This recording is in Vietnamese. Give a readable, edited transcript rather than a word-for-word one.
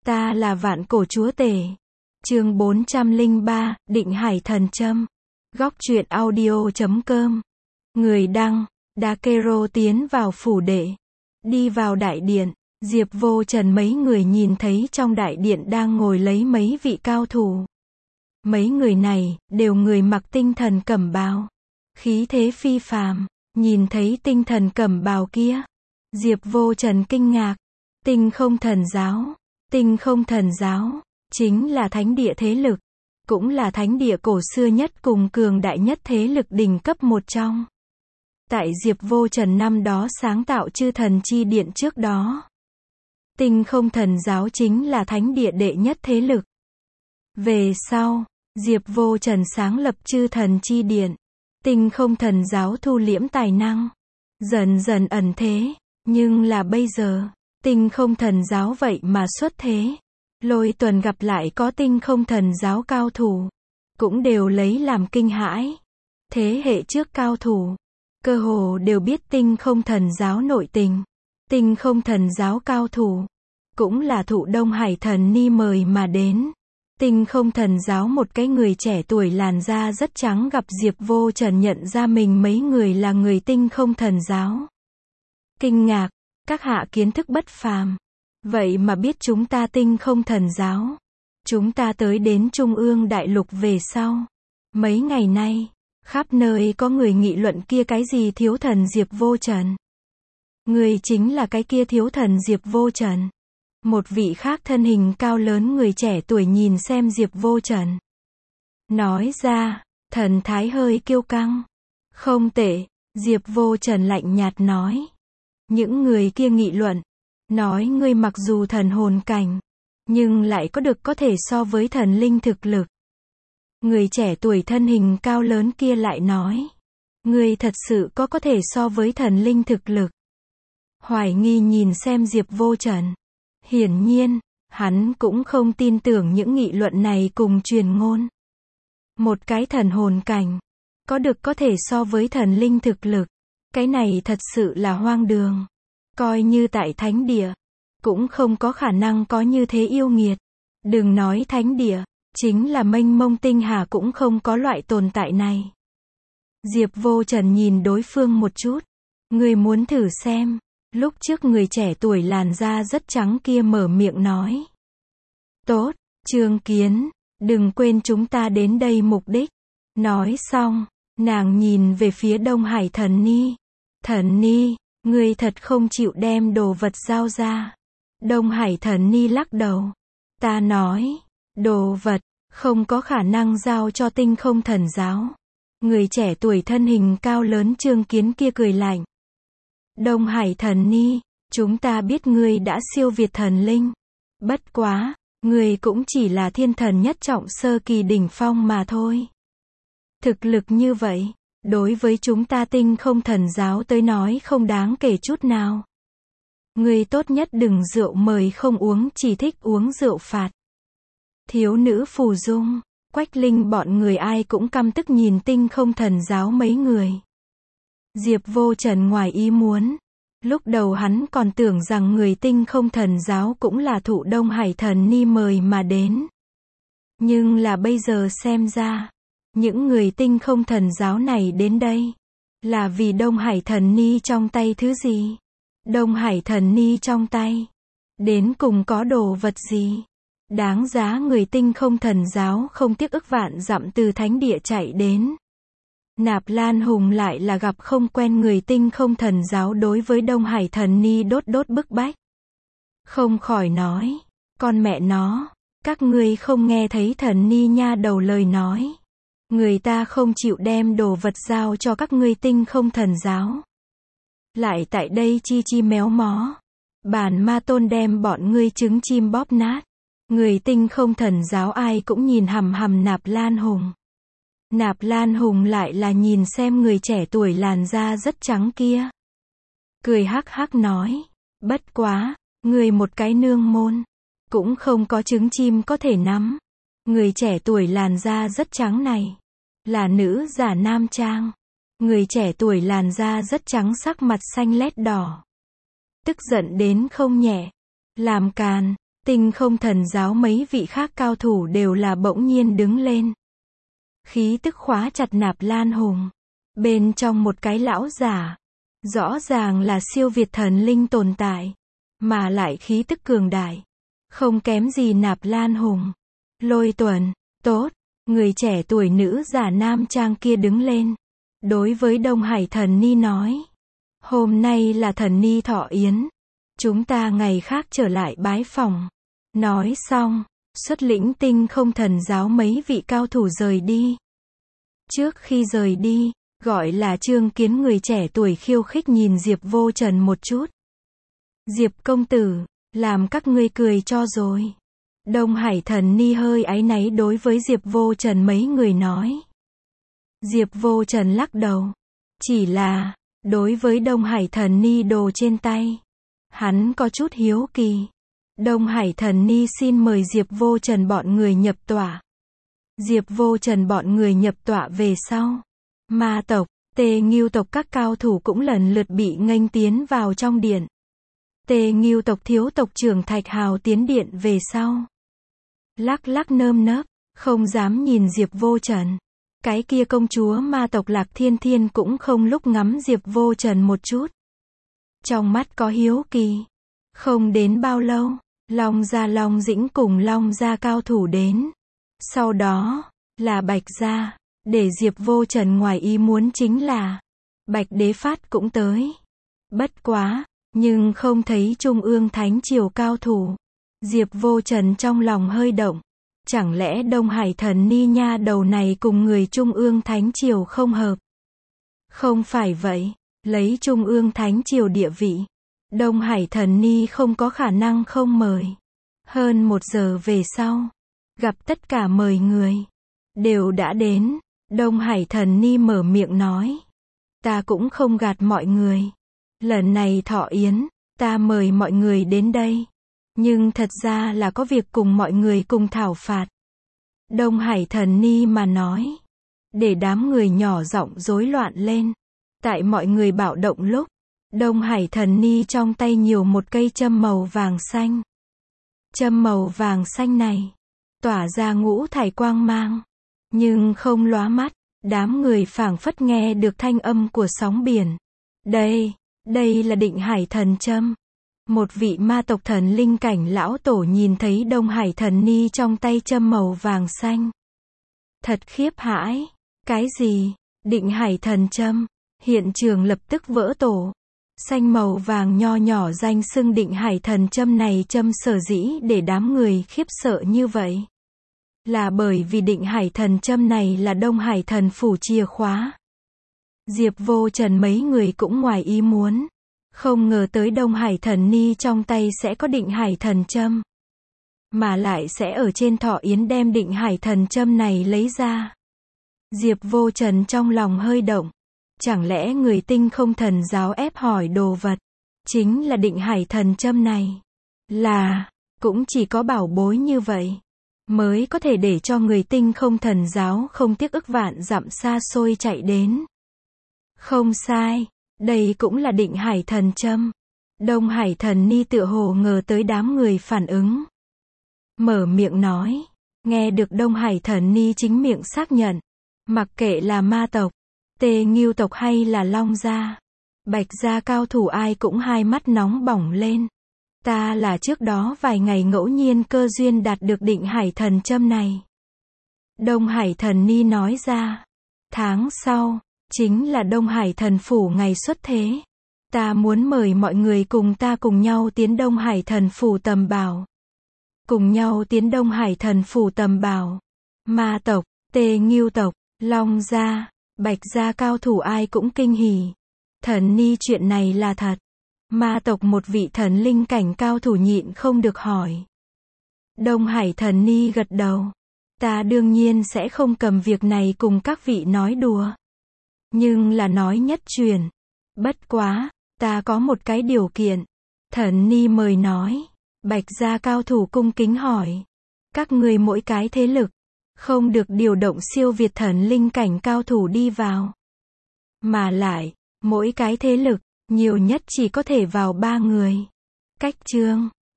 Ta là vạn cổ chúa tể. Chương 403, Định Hải Thần Châm. Góc truyện audio.com. Người đăng, Dakero tiến vào phủ đệ. Đi vào đại điện, Diệp Vô Trần mấy người nhìn thấy trong đại điện đang ngồi lấy mấy vị cao thủ. Mấy người này, đều người mặc tinh thần cẩm bào. Khí thế phi phàm, nhìn thấy tinh thần cẩm bào kia. Diệp Vô Trần kinh ngạc. Tinh không thần giáo. Tinh không thần giáo, chính là thánh địa thế lực. Cũng là thánh địa cổ xưa nhất cùng cường đại nhất thế lực đỉnh cấp một trong. Tại Diệp Vô Trần năm đó sáng tạo chư thần chi điện trước đó. Tinh không thần giáo chính là thánh địa đệ nhất thế lực. Về sau, Diệp Vô Trần sáng lập chư thần chi điện. Tinh không thần giáo thu liễm tài năng. Dần dần ẩn thế. Nhưng là bây giờ, tinh không thần giáo vậy mà xuất thế. Lôi tuần gặp lại có tinh không thần giáo cao thủ. Cũng đều lấy làm kinh hãi. Thế hệ trước cao thủ. Cơ hồ đều biết tinh không thần giáo nội tình. Tinh không thần giáo cao thủ. Cũng là thụ Đông Hải thần ni mời mà đến. Tinh không thần giáo một cái người trẻ tuổi làn da rất trắng gặp Diệp Vô Trần nhận ra mình mấy người là người tinh không thần giáo. Kinh ngạc, các hạ kiến thức bất phàm. Vậy mà biết chúng ta tinh không thần giáo. Chúng ta tới đến Trung ương đại lục về sau. Mấy ngày nay, khắp nơi có người nghị luận kia cái gì thiếu thần Diệp Vô Trần. Người chính là cái kia thiếu thần Diệp Vô Trần. Một vị khác thân hình cao lớn người trẻ tuổi nhìn xem Diệp Vô Trần. Nói ra, thần thái hơi kiêu căng. Không tệ, Diệp Vô Trần lạnh nhạt nói. Những người kia nghị luận. Nói ngươi mặc dù thần hồn cảnh. Nhưng lại có được có thể so với thần linh thực lực. Người trẻ tuổi thân hình cao lớn kia lại nói. Ngươi thật sự có thể so với thần linh thực lực. Hoài nghi nhìn xem Diệp Vô Trần. Hiển nhiên, hắn cũng không tin tưởng những nghị luận này cùng truyền ngôn. Một cái thần hồn cảnh. Có được có thể so với thần linh thực lực. Cái này thật sự là hoang đường. Coi như tại thánh địa. Cũng không có khả năng có như thế yêu nghiệt. Đừng nói thánh địa. Chính là mênh mông tinh hà cũng không có loại tồn tại này. Diệp Vô Trần nhìn đối phương một chút. Người muốn thử xem. Lúc trước người trẻ tuổi làn da rất trắng kia mở miệng nói. Tốt, Trương Kiến. Đừng quên chúng ta đến đây mục đích. Nói xong, nàng nhìn về phía Đông Hải thần ni. Thần ni, ngươi thật không chịu đem đồ vật giao ra. Đông Hải thần ni lắc đầu. Ta nói, đồ vật, không có khả năng giao cho tinh không thần giáo. Người trẻ tuổi thân hình cao lớn Trương Kiến kia cười lạnh. Đông Hải thần ni, chúng ta biết ngươi đã siêu việt thần linh. Bất quá, ngươi cũng chỉ là thiên thần nhất trọng sơ kỳ đỉnh phong mà thôi. Thực lực như vậy, đối với chúng ta tinh không thần giáo tới nói không đáng kể chút nào. Ngươi tốt nhất đừng rượu mời không uống, chỉ thích uống rượu phạt. Thiếu nữ Phù Dung, Quách Linh bọn người ai cũng căm tức nhìn tinh không thần giáo mấy người. Diệp Vô Trần ngoài ý muốn. Lúc đầu hắn còn tưởng rằng người tinh không thần giáo cũng là thụ Đông Hải thần ni mời mà đến. Nhưng là bây giờ xem ra, những người tinh không thần giáo này đến đây, là vì Đông Hải thần ni trong tay thứ gì? Đông Hải thần ni trong tay, đến cùng có đồ vật gì? Đáng giá người tinh không thần giáo không tiếc ức vạn dặm từ thánh địa chạy đến. Nạp Lan Hùng lại là gặp không quen người tinh không thần giáo đối với Đông Hải thần ni đốt bức bách. Không khỏi nói, con mẹ nó, các ngươi không nghe thấy thần ni nha đầu lời nói. Người ta không chịu đem đồ vật giao cho các ngươi tinh không thần giáo. Lại tại đây chi méo mó. Bản ma tôn đem bọn ngươi trứng chim bóp nát. Người tinh không thần giáo ai cũng nhìn hằm hằm Nạp Lan Hùng. Nạp Lan Hùng lại là nhìn xem người trẻ tuổi làn da rất trắng kia. Cười hắc hắc nói. Bất quá, người một cái nương môn. Cũng không có trứng chim có thể nắm. Người trẻ tuổi làn da rất trắng này. Là nữ giả nam trang. Người trẻ tuổi làn da rất trắng sắc mặt xanh lét đỏ. Tức giận đến không nhẹ. Làm càn. Tinh không thần giáo mấy vị khác cao thủ đều là bỗng nhiên đứng lên. Khí tức khóa chặt Nạp Lan Hùng. Bên trong một cái lão giả. Rõ ràng là siêu việt thần linh tồn tại. Mà lại khí tức cường đại. Không kém gì Nạp Lan Hùng. Lôi Tuần, tốt. Người trẻ tuổi nữ giả nam trang kia đứng lên. Đối với Đông Hải Thần Ni nói. Hôm nay là Thần Ni thọ yến. Chúng ta ngày khác trở lại bái phòng. Nói xong, xuất lĩnh tinh không thần giáo mấy vị cao thủ rời đi. Trước khi rời đi, gọi là Trương Kiến người trẻ tuổi khiêu khích nhìn Diệp Vô Trần một chút. Diệp công tử, làm các ngươi cười cho rồi. Đông Hải Thần Ni hơi áy náy đối với Diệp Vô Trần mấy người nói. Diệp Vô Trần lắc đầu. Chỉ là, đối với Đông Hải Thần Ni đồ trên tay, hắn có chút hiếu kỳ. Đông Hải Thần Ni xin mời Diệp Vô Trần bọn người nhập tọa. Diệp Vô Trần bọn người nhập tọa về sau. Ma tộc, Tê Ngưu tộc các cao thủ cũng lần lượt bị nghênh tiến vào trong điện. Tê Ngưu tộc thiếu tộc trưởng Thạch Hào tiến điện về sau. Lắc lắc nơm nớp, không dám nhìn Diệp Vô Trần. Cái kia công chúa ma tộc Lạc Thiên Thiên cũng không lúc ngắm Diệp Vô Trần một chút. Trong mắt có hiếu kỳ. Không đến bao lâu, Long Gia Long Dĩnh cùng Long Gia cao thủ đến. Sau đó, là Bạch Gia. Để Diệp Vô Trần ngoài ý muốn chính là, Bạch Đế Phát cũng tới. Bất quá, nhưng không thấy Trung ương Thánh Triều cao thủ. Diệp Vô Trần trong lòng hơi động. Chẳng lẽ Đông Hải Thần Ni nha đầu này cùng người Trung ương Thánh Triều không hợp? Không phải vậy, lấy Trung ương Thánh Triều địa vị, Đông Hải Thần Ni không có khả năng không mời. Hơn 1 giờ về sau, gặp tất cả mời người, đều đã đến. Đông Hải Thần Ni mở miệng nói. Ta cũng không gạt mọi người. Lần này thọ yến, ta mời mọi người đến đây. Nhưng thật ra là có việc cùng mọi người cùng thảo phạt. Đông Hải Thần Ni mà nói. Để đám người nhỏ giọng rối loạn lên. Tại mọi người bạo động lúc, Đông Hải Thần Ni trong tay nhiều một cây châm màu vàng xanh. Châm màu vàng xanh này, tỏa ra ngũ thải quang mang. Nhưng không lóa mắt, đám người phảng phất nghe được thanh âm của sóng biển. Đây là Định Hải Thần Châm. Một vị ma tộc thần linh cảnh lão tổ nhìn thấy Đông Hải Thần Ni trong tay châm màu vàng xanh. Thật khiếp hãi. Cái gì? Định Hải Thần Châm. Hiện trường lập tức vỡ tổ. Xanh màu vàng nho nhỏ danh xưng Định Hải Thần Châm này châm sở dĩ để đám người khiếp sợ như vậy. Là bởi vì Định Hải Thần Châm này là Đông Hải Thần Phủ chìa khóa. Diệp Vô Trần mấy người cũng ngoài ý muốn. Không ngờ tới Đông Hải Thần Ni trong tay sẽ có Định Hải Thần Châm. Mà lại sẽ ở trên thọ yến đem Định Hải Thần Châm này lấy ra. Diệp Vô Trần trong lòng hơi động. Chẳng lẽ người tinh không thần giáo ép hỏi đồ vật, chính là Định Hải Thần Châm này. Là, cũng chỉ có bảo bối như vậy, mới có thể để cho người tinh không thần giáo không tiếc ức vạn dặm xa xôi chạy đến. Không sai, đây cũng là Định Hải Thần Châm. Đông Hải Thần Ni tựa hồ ngờ tới đám người phản ứng. Mở miệng nói, nghe được Đông Hải Thần Ni chính miệng xác nhận. Mặc kệ là ma tộc, Tê Ngưu tộc hay là Long Gia, Bạch Gia cao thủ ai cũng hai mắt nóng bỏng lên. Ta là trước đó vài ngày ngẫu nhiên cơ duyên đạt được Định Hải Thần Châm này. Đông Hải Thần Ni nói ra. Tháng sau, chính là Đông Hải Thần Phủ ngày xuất thế. Ta muốn mời mọi người cùng ta cùng nhau tiến Đông Hải Thần Phủ tầm bảo. Cùng nhau tiến Đông Hải Thần Phủ tầm bảo. Ma tộc, Tê Ngưu tộc, Long Gia, Bạch Gia cao thủ ai cũng kinh hỉ. Thần Ni chuyện này là thật. Ma tộc một vị thần linh cảnh cao thủ nhịn không được hỏi. Đông Hải Thần Ni gật đầu. Ta đương nhiên sẽ không cầm việc này cùng các vị nói đùa. Nhưng là nói nhất truyền. Bất quá, ta có một cái điều kiện. Thần Ni mời nói. Bạch Gia cao thủ cung kính hỏi. Các ngươi mỗi cái thế lực, không được điều động siêu việt thần linh cảnh cao thủ đi vào. Mà lại, mỗi cái thế lực, nhiều nhất chỉ có thể vào 3 người. Cách chương